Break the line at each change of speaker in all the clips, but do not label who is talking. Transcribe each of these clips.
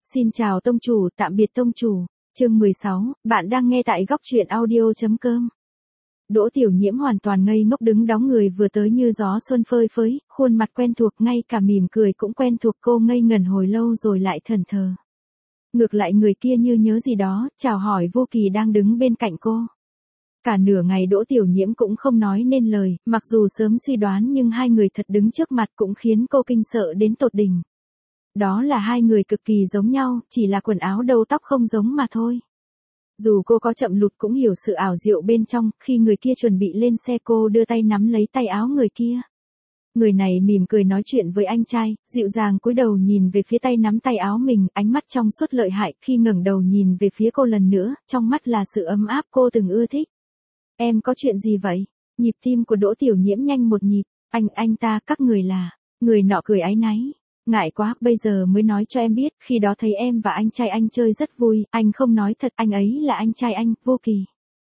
Xin chào tông chủ, tạm biệt tông chủ. Chương 16, bạn đang nghe tại góc truyện audio.com. Đỗ Tiểu Nhiễm hoàn toàn ngây ngốc đứng đóng người vừa tới như gió xuân phơi phới, khuôn mặt quen thuộc ngay cả mỉm cười cũng quen thuộc, cô ngây ngẩn hồi lâu rồi lại thẫn thờ. Ngược lại người kia như nhớ gì đó, chào hỏi Vô Kỳ đang đứng bên cạnh cô. Cả nửa ngày Đỗ Tiểu Nhiễm cũng không nói nên lời, mặc dù sớm suy đoán nhưng hai người thật đứng trước mặt cũng khiến cô kinh sợ đến tột đỉnh. Đó là hai người cực kỳ giống nhau, chỉ là quần áo đầu tóc không giống mà thôi. Dù cô có chậm lụt cũng hiểu sự ảo diệu bên trong, khi người kia chuẩn bị lên xe cô đưa tay nắm lấy tay áo người kia. Người này mỉm cười nói chuyện với anh trai, dịu dàng cúi đầu nhìn về phía tay nắm tay áo mình, ánh mắt trong suốt lợi hại, khi ngẩng đầu nhìn về phía cô lần nữa, trong mắt là sự ấm áp cô từng ưa thích. Em có chuyện gì vậy? Nhịp tim của Đỗ Tiểu Nhiễm nhanh một nhịp, anh ta, các người là, người nọ cười áy náy. Ngại quá, bây giờ mới nói cho em biết, khi đó thấy em và anh trai anh chơi rất vui, anh không nói thật, anh ấy là anh trai anh, Vô Kỳ.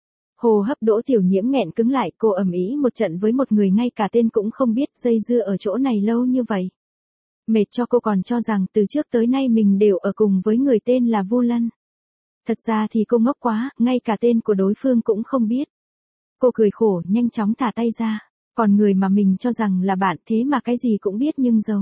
Hô hấp Đỗ Tiểu Nhiễm nghẹn cứng lại, cô ầm ĩ một trận với một người ngay cả tên cũng không biết, dây dưa ở chỗ này lâu như vậy. Mệt cho cô còn cho rằng từ trước tới nay mình đều ở cùng với người tên là Vu Lân. Thật ra thì cô ngốc quá, ngay cả tên của đối phương cũng không biết. Cô cười khổ, nhanh chóng thả tay ra. Còn người mà mình cho rằng là bạn thế mà cái gì cũng biết nhưng giấu.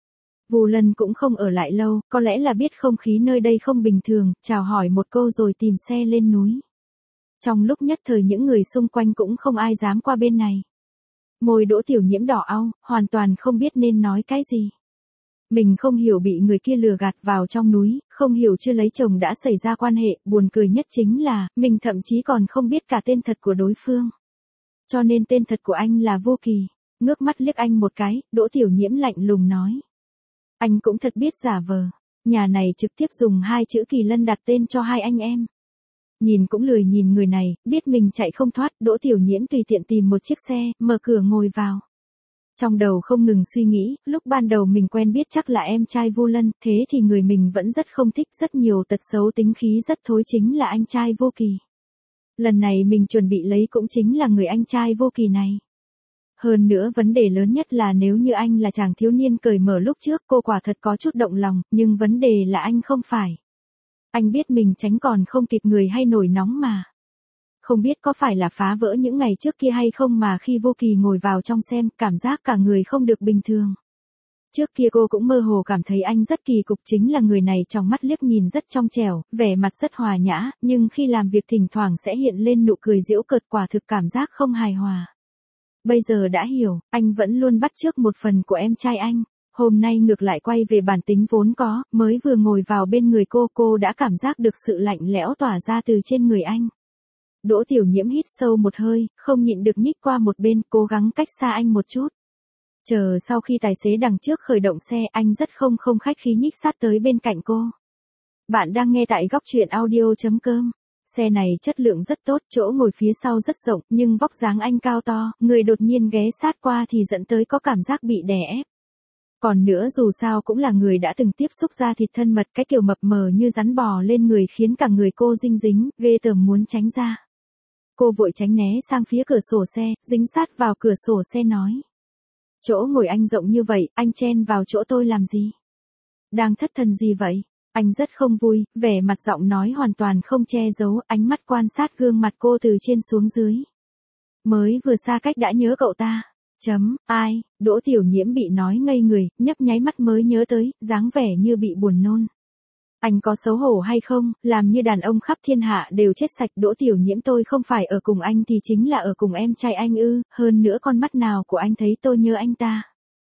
Vu Lân cũng không ở lại lâu, có lẽ là biết không khí nơi đây không bình thường, chào hỏi một câu rồi tìm xe lên núi. Trong lúc nhất thời những người xung quanh cũng không ai dám qua bên này. Môi Đỗ Tiểu Nhiễm đỏ au, hoàn toàn không biết nên nói cái gì. Mình không hiểu bị người kia lừa gạt vào trong núi, không hiểu chưa lấy chồng đã xảy ra quan hệ, buồn cười nhất chính là, mình thậm chí còn không biết cả tên thật của đối phương. Cho nên tên thật của anh là Vô Kỳ. Ngước mắt liếc anh một cái, Đỗ Tiểu Nhiễm lạnh lùng nói. Anh cũng thật biết giả vờ, nhà này trực tiếp dùng hai chữ Kỳ Lân đặt tên cho hai anh em. Nhìn cũng lười nhìn người này, biết mình chạy không thoát, Đỗ Tiểu Nhiễm tùy tiện tìm một chiếc xe, mở cửa ngồi vào. Trong đầu không ngừng suy nghĩ, lúc ban đầu mình quen biết chắc là em trai Vu Lân, thế thì người mình vẫn rất không thích, rất nhiều tật xấu tính khí rất thối chính là anh trai Vô Kỳ. Lần này mình chuẩn bị lấy cũng chính là người anh trai Vô Kỳ này. Hơn nữa vấn đề lớn nhất là nếu như anh là chàng thiếu niên cởi mở lúc trước cô quả thật có chút động lòng, nhưng vấn đề là anh không phải. Anh biết mình tránh còn không kịp người hay nổi nóng mà. Không biết có phải là phá vỡ những ngày trước kia hay không mà khi Vô Kỳ ngồi vào trong xem, cảm giác cả người không được bình thường. Trước kia cô cũng mơ hồ cảm thấy anh rất kỳ cục, chính là người này trong mắt liếc nhìn rất trong trẻo, vẻ mặt rất hòa nhã, nhưng khi làm việc thỉnh thoảng sẽ hiện lên nụ cười giễu cợt, quả thực cảm giác không hài hòa. Bây giờ đã hiểu, anh vẫn luôn bắt chước một phần của em trai anh. Hôm nay ngược lại quay về bản tính vốn có, mới vừa ngồi vào bên người cô đã cảm giác được sự lạnh lẽo tỏa ra từ trên người anh. Đỗ Tiểu Nhiễm hít sâu một hơi, không nhịn được nhích qua một bên, cố gắng cách xa anh một chút. Chờ sau khi tài xế đằng trước khởi động xe, anh rất không khách khí nhích sát tới bên cạnh cô. Bạn đang nghe tại góc truyện audio.com. Xe này chất lượng rất tốt, chỗ ngồi phía sau rất rộng, nhưng vóc dáng anh cao to, người đột nhiên ghé sát qua thì dẫn tới có cảm giác bị đè ép. Còn nữa dù sao cũng là người đã từng tiếp xúc da thịt thân mật, cái kiểu mập mờ như rắn bò lên người khiến cả người cô dinh dính, ghê tởm muốn tránh ra. Cô vội tránh né sang phía cửa sổ xe, dính sát vào cửa sổ xe nói. Chỗ ngồi anh rộng như vậy, anh chen vào chỗ tôi làm gì? Đang thất thần gì vậy? Anh rất không vui, vẻ mặt giọng nói hoàn toàn không che giấu, ánh mắt quan sát gương mặt cô từ trên xuống dưới. Mới vừa xa cách đã nhớ cậu ta. Ai, Đỗ Tiểu Nhiễm bị nói ngây người, nhấp nháy mắt mới nhớ tới, dáng vẻ như bị buồn nôn. Anh có xấu hổ hay không, làm như đàn ông khắp thiên hạ đều chết sạch. Đỗ Tiểu Nhiễm, tôi không phải ở cùng anh thì chính là ở cùng em trai anh ư, hơn nữa con mắt nào của anh thấy tôi nhớ anh ta.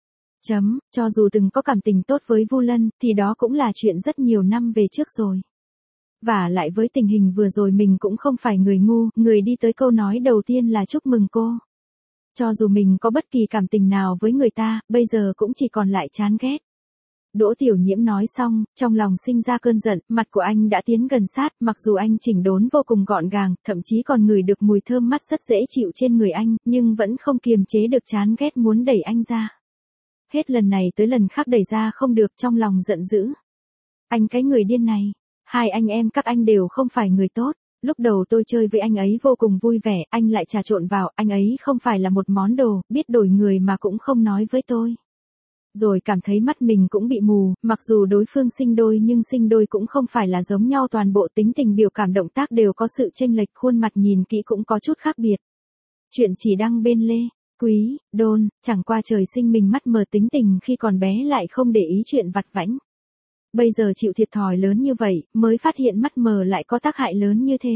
Cho dù từng có cảm tình tốt với Vu Lân, thì đó cũng là chuyện rất nhiều năm về trước rồi. Và lại với tình hình vừa rồi mình cũng không phải người ngu, người đi tới câu nói đầu tiên là chúc mừng cô. Cho dù mình có bất kỳ cảm tình nào với người ta, bây giờ cũng chỉ còn lại chán ghét. Đỗ Tiểu Nhiễm nói xong, trong lòng sinh ra cơn giận, mặt của anh đã tiến gần sát, mặc dù anh chỉnh đốn vô cùng gọn gàng, thậm chí còn ngửi được mùi thơm mắt rất dễ chịu trên người anh, nhưng vẫn không kiềm chế được chán ghét muốn đẩy anh ra. Hết lần này tới lần khác đẩy ra không được, trong lòng giận dữ. Anh cái người điên này, hai anh em các anh đều không phải người tốt. Lúc đầu tôi chơi với anh ấy vô cùng vui vẻ, anh lại trà trộn vào, anh ấy không phải là một món đồ, biết đổi người mà cũng không nói với tôi. Rồi cảm thấy mắt mình cũng bị mù, mặc dù đối phương sinh đôi nhưng sinh đôi cũng không phải là giống nhau, toàn bộ tính tình biểu cảm động tác đều có sự chênh lệch, khuôn mặt nhìn kỹ cũng có chút khác biệt. Chuyện chỉ đăng bên Lê Quý Đôn, chẳng qua trời sinh mình mắt mờ, tính tình khi còn bé lại không để ý chuyện vặt vãnh. Bây giờ chịu thiệt thòi lớn như vậy, mới phát hiện mắt mờ lại có tác hại lớn như thế.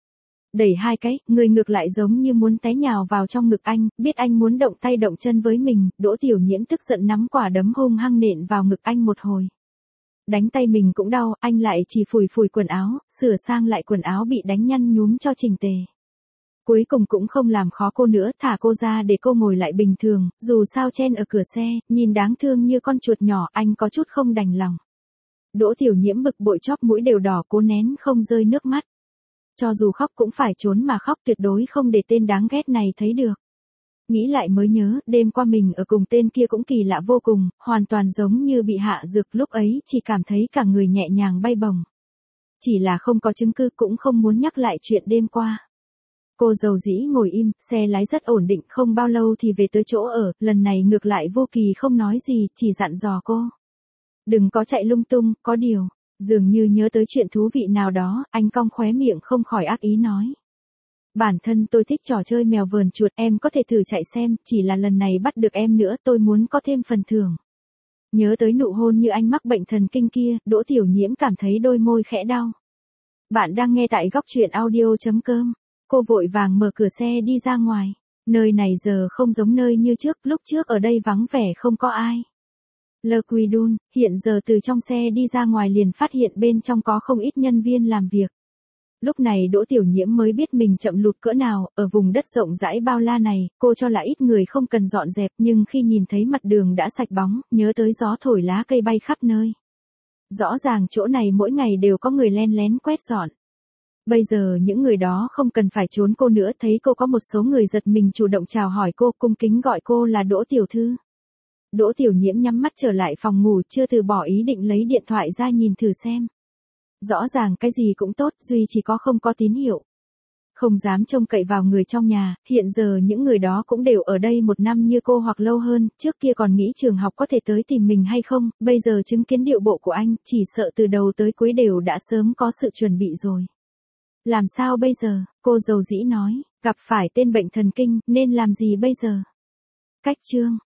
Đẩy hai cái, người ngược lại giống như muốn té nhào vào trong ngực anh, biết anh muốn động tay động chân với mình, Đỗ Tiểu Nhiễm tức giận nắm quả đấm hung hăng nện vào ngực anh một hồi. Đánh tay mình cũng đau, anh lại chỉ phủi phủi quần áo, sửa sang lại quần áo bị đánh nhăn nhúm cho chỉnh tề. Cuối cùng cũng không làm khó cô nữa, thả cô ra để cô ngồi lại bình thường, dù sao chen ở cửa xe, nhìn đáng thương như con chuột nhỏ, anh có chút không đành lòng. Đỗ Tiểu Nhiễm bực bội chóp mũi đều đỏ, cố nén không rơi nước mắt. Cho dù khóc cũng phải trốn mà khóc, tuyệt đối không để tên đáng ghét này thấy được. Nghĩ lại mới nhớ, đêm qua mình ở cùng tên kia cũng kỳ lạ vô cùng, hoàn toàn giống như bị hạ dược, lúc ấy chỉ cảm thấy cả người nhẹ nhàng bay bổng. Chỉ là không có chứng cứ, cũng không muốn nhắc lại chuyện đêm qua. Cô dầu dĩ ngồi im, xe lái rất ổn định, không bao lâu thì về tới chỗ ở, lần này ngược lại vô kỳ không nói gì, chỉ dặn dò cô. Đừng có chạy lung tung, có điều. Dường như nhớ tới chuyện thú vị nào đó, anh cong khóe miệng không khỏi ác ý nói. Bản thân tôi thích trò chơi mèo vờn chuột, em có thể thử chạy xem, chỉ là lần này bắt được em nữa, tôi muốn có thêm phần thưởng. Nhớ tới nụ hôn như anh mắc bệnh thần kinh kia, Đỗ Tiểu Nhiễm cảm thấy đôi môi khẽ đau. Bạn đang nghe tại góc truyện audio.com. Cô vội vàng mở cửa xe đi ra ngoài. Nơi này giờ không giống nơi như trước, lúc trước ở đây vắng vẻ không có ai. Le Quy Đun, hiện giờ từ trong xe đi ra ngoài liền phát hiện bên trong có không ít nhân viên làm việc. Lúc này Đỗ Tiểu Nhiễm mới biết mình chậm lụt cỡ nào, ở vùng đất rộng rãi bao la này, cô cho là ít người không cần dọn dẹp, nhưng khi nhìn thấy mặt đường đã sạch bóng, nhớ tới gió thổi lá cây bay khắp nơi. Rõ ràng chỗ này mỗi ngày đều có người len lén quét dọn. Bây giờ những người đó không cần phải trốn cô nữa, thấy cô có một số người giật mình chủ động chào hỏi cô, cung kính gọi cô là Đỗ Tiểu Thư. Đỗ Tiểu Nhiễm nhắm mắt trở lại phòng ngủ, chưa từ bỏ ý định lấy điện thoại ra nhìn thử xem. Rõ ràng cái gì cũng tốt, duy chỉ có không có tín hiệu. Không dám trông cậy vào người trong nhà, hiện giờ những người đó cũng đều ở đây một năm như cô hoặc lâu hơn, trước kia còn nghĩ trường học có thể tới tìm mình hay không, bây giờ chứng kiến điệu bộ của anh, chỉ sợ từ đầu tới cuối đều đã sớm có sự chuẩn bị rồi. Làm sao bây giờ, cô dầu dĩ nói, gặp phải tên bệnh thần kinh, nên làm gì bây giờ? Cách chương